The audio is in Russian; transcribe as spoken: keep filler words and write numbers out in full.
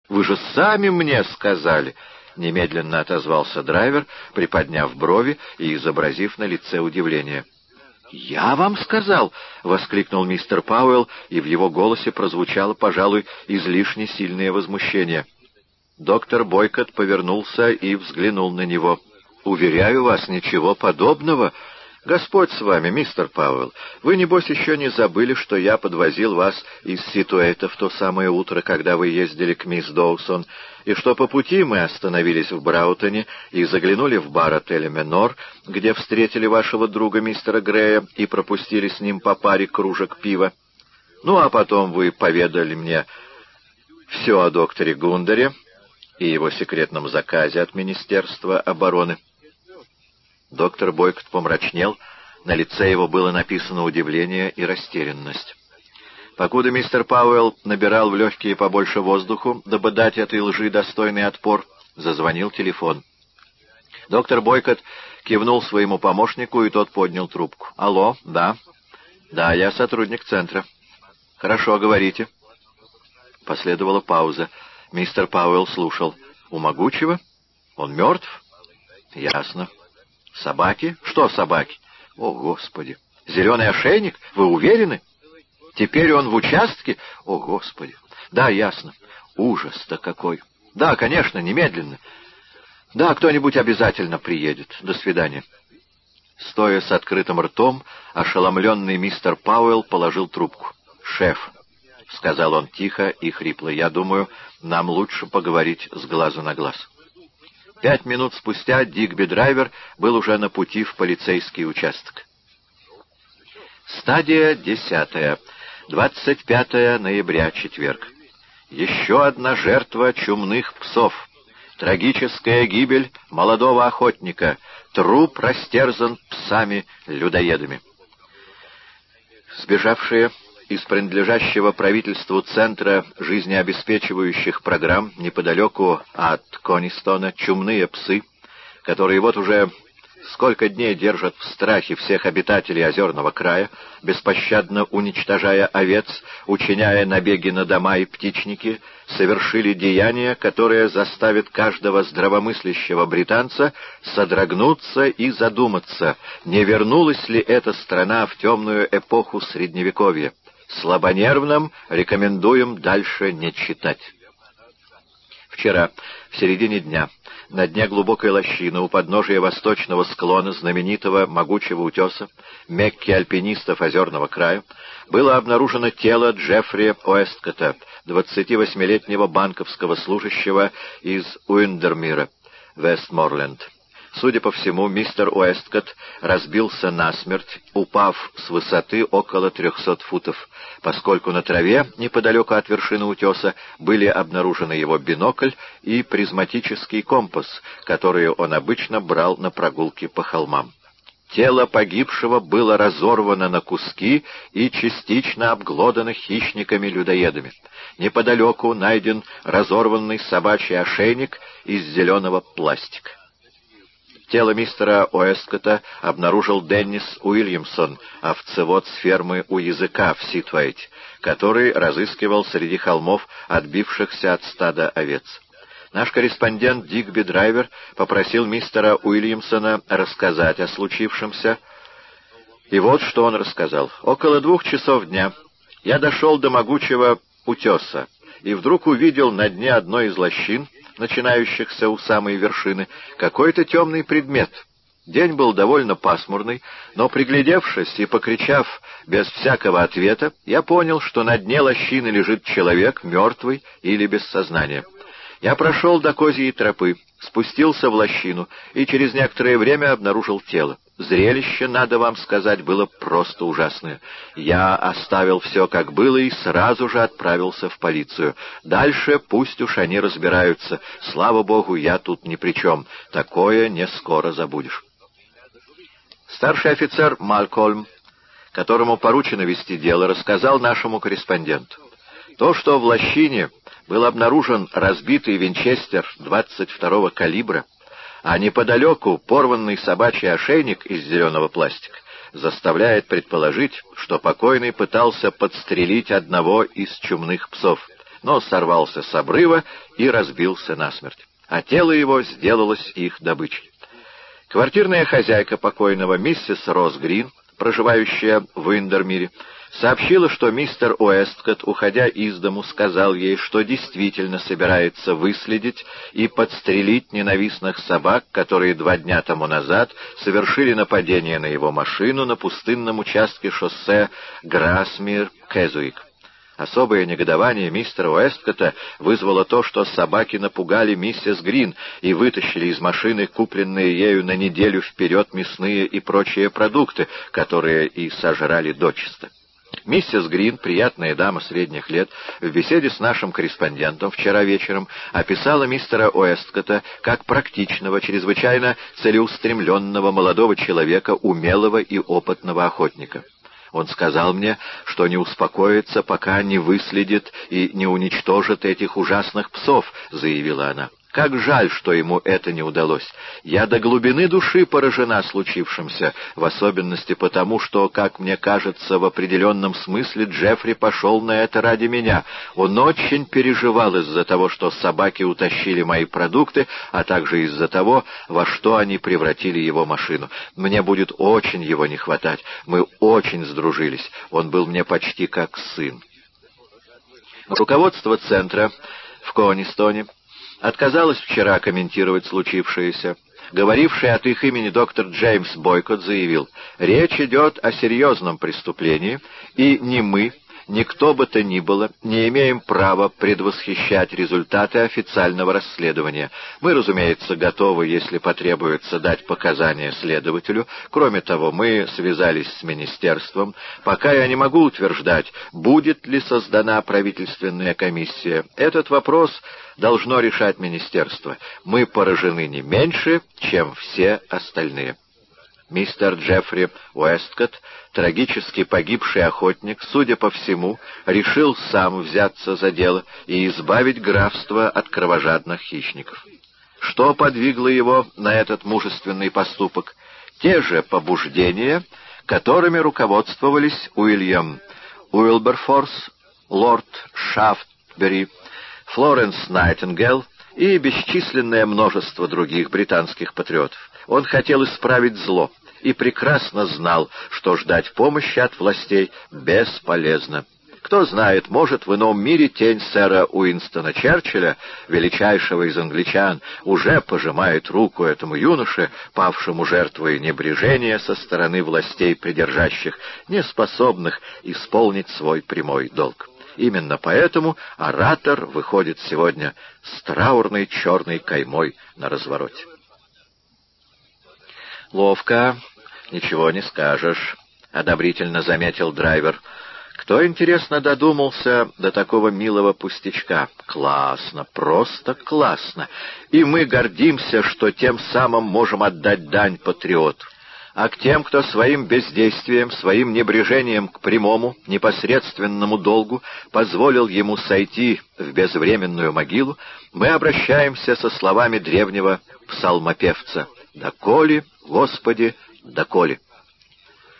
Вы же сами мне сказали!» — немедленно отозвался драйвер, приподняв брови и изобразив на лице удивление. «Я вам сказал!» — воскликнул мистер Пауэлл, и в его голосе прозвучало, пожалуй, излишне сильное возмущение. Доктор Бойкот повернулся и взглянул на него. «Уверяю вас, ничего подобного. Господь с вами, мистер Пауэлл. Вы, небось, еще не забыли, что я подвозил вас из Ситуэйта в то самое утро, когда вы ездили к мисс Доусон, и что по пути мы остановились в Браутоне и заглянули в бар отеля «Менор», где встретили вашего друга мистера Грея и пропустили с ним по паре кружек пива. Ну, а потом вы поведали мне все о докторе Гундере и его секретном заказе от Министерства обороны». Доктор Бойкот помрачнел, на лице его было написано удивление и растерянность. Покуда мистер Пауэлл набирал в легкие побольше воздуху, дабы дать этой лжи достойный отпор, зазвонил телефон. Доктор Бойкот кивнул своему помощнику, и тот поднял трубку. «Алло, да?» «Да, я сотрудник центра». «Хорошо, говорите». Последовала пауза. Мистер Пауэлл слушал. «У могучего? Он мертв?» «Ясно». «Собаки? Что собаки?» «О, Господи! Зеленый ошейник? Вы уверены? Теперь он в участке? О, Господи! Да, ясно. Ужас-то какой! Да, конечно, немедленно. Да, кто-нибудь обязательно приедет. До свидания». Стоя с открытым ртом, ошеломленный мистер Пауэлл положил трубку. «Шеф», — сказал он тихо и хрипло, — «я думаю, нам лучше поговорить с глазу на глаз». Пять минут спустя Дигби-драйвер был уже на пути в полицейский участок. Стадия десятая. двадцать пятое ноября, четверг. Еще одна жертва чумных псов. Трагическая гибель молодого охотника. Труп растерзан псами-людоедами. Сбежавшие из принадлежащего правительству Центра жизнеобеспечивающих программ неподалеку от Конистона чумные псы, которые вот уже сколько дней держат в страхе всех обитателей озерного края, беспощадно уничтожая овец, учиняя набеги на дома и птичники, совершили деяние, которое заставит каждого здравомыслящего британца содрогнуться и задуматься, не вернулась ли эта страна в темную эпоху Средневековья. Слабонервным рекомендуем дальше не читать. Вчера, в середине дня, на дне глубокой лощины у подножия восточного склона знаменитого могучего утеса, Мекки альпинистов озерного края, было обнаружено тело Джеффри Уэсткотта, двадцативосьмилетнего банковского служащего из Уиндермира, Вестморленд. Судя по всему, мистер Уэсткотт разбился насмерть, упав с высоты около трехсот футов, поскольку на траве, неподалеку от вершины утеса, были обнаружены его бинокль и призматический компас, которые он обычно брал на прогулки по холмам. Тело погибшего было разорвано на куски и частично обглодано хищниками-людоедами. Неподалеку найден разорванный собачий ошейник из зеленого пластика. Тело мистера Уэсткотта обнаружил Деннис Уильямсон, овцевод с фермы у языка в Ситуэйте, который разыскивал среди холмов отбившихся от стада овец. Наш корреспондент Дигби-драйвер попросил мистера Уильямсона рассказать о случившемся. И вот что он рассказал. «Около двух часов дня я дошел до могучего утеса и вдруг увидел на дне одной из лощин, начинающихся у самой вершины, какой-то темный предмет. День был довольно пасмурный, но, приглядевшись и покричав без всякого ответа, я понял, что на дне лощины лежит человек, мертвый или без сознания. Я прошел до козьей тропы, спустился в лощину и через некоторое время обнаружил тело. Зрелище, надо вам сказать, было просто ужасное. Я оставил все как было и сразу же отправился в полицию. Дальше пусть уж они разбираются. Слава богу, я тут ни при чем. Такое не скоро забудешь». Старший офицер Малкольм, которому поручено вести дело, рассказал нашему корреспонденту. То, что в лощине был обнаружен разбитый винчестер двадцать второго калибра, а неподалеку порванный собачий ошейник из зеленого пластика, заставляет предположить, что покойный пытался подстрелить одного из чумных псов. но сорвался с обрыва и разбился насмерть, а тело его сделалось их добычей. Квартирная хозяйка покойного, миссис Росс Грин, проживающая в Уиндермире, сообщила, что мистер Уэсткотт, уходя из дому, сказал ей, что действительно собирается выследить и подстрелить ненавистных собак, которые два дня тому назад совершили нападение на его машину на пустынном участке шоссе Грасмир-Кезуик. Особое негодование мистера Уэсткотта вызвало то, что собаки напугали миссис Грин и вытащили из машины купленные ею на неделю вперед мясные и прочие продукты, которые и сожрали дочисто. Миссис Грин, приятная дама средних лет, в беседе с нашим корреспондентом вчера вечером описала мистера Уэсткотта как практичного, чрезвычайно целеустремленного молодого человека, умелого и опытного охотника. Он сказал мне, что не успокоится, пока не выследит и не уничтожит этих ужасных псов, — заявила она. Как жаль, что ему это не удалось. Я до глубины души поражена случившимся, в особенности потому, что, как мне кажется, в определенном смысле Джеффри пошел на это ради меня. Он очень переживал из-за того, что собаки утащили мои продукты, а также из-за того, во что они превратили его машину. Мне будет очень его не хватать. Мы очень сдружились. Он был мне почти как сын. Руководство центра в Конистоне отказалась вчера комментировать случившееся. Говоривший от их имени доктор Джеймс Бойкотт заявил: «Речь идет о серьезном преступлении, и ни мы, ни кто бы то ни было не имеем права предвосхищать результаты официального расследования. Мы, разумеется, готовы, если потребуется, дать показания следователю. Кроме того, мы связались с министерством. Пока я не могу утверждать, будет ли создана правительственная комиссия. Этот вопрос должно решать министерство. Мы поражены не меньше, чем все остальные». Мистер Джеффри Уэсткотт, трагически погибший охотник, судя по всему, решил сам взяться за дело и избавить графство от кровожадных хищников. Что подвигло его на этот мужественный поступок? Те же побуждения, которыми руководствовались Уильям Уилберфорс, лорд Шафтсбери, Флоренс Найтингейл и бесчисленное множество других британских патриотов. Он хотел исправить зло и прекрасно знал, что ждать помощи от властей бесполезно. Кто знает, может, в ином мире тень сэра Уинстона Черчилля, величайшего из англичан, уже пожимает руку этому юноше, павшему жертвой небрежения со стороны властей придержащих, неспособных исполнить свой прямой долг. Именно поэтому оратор выходит сегодня с траурной черной каймой на развороте. «Ловко, ничего не скажешь», — одобрительно заметил драйвер. «Кто, интересно, додумался до такого милого пустячка? Классно, просто классно. И мы гордимся, что тем самым можем отдать дань патриоту. А к тем, кто своим бездействием, своим небрежением к прямому, непосредственному долгу позволил ему сойти в безвременную могилу, мы обращаемся со словами древнего псалмопевца: «Доколе, Господи, доколе».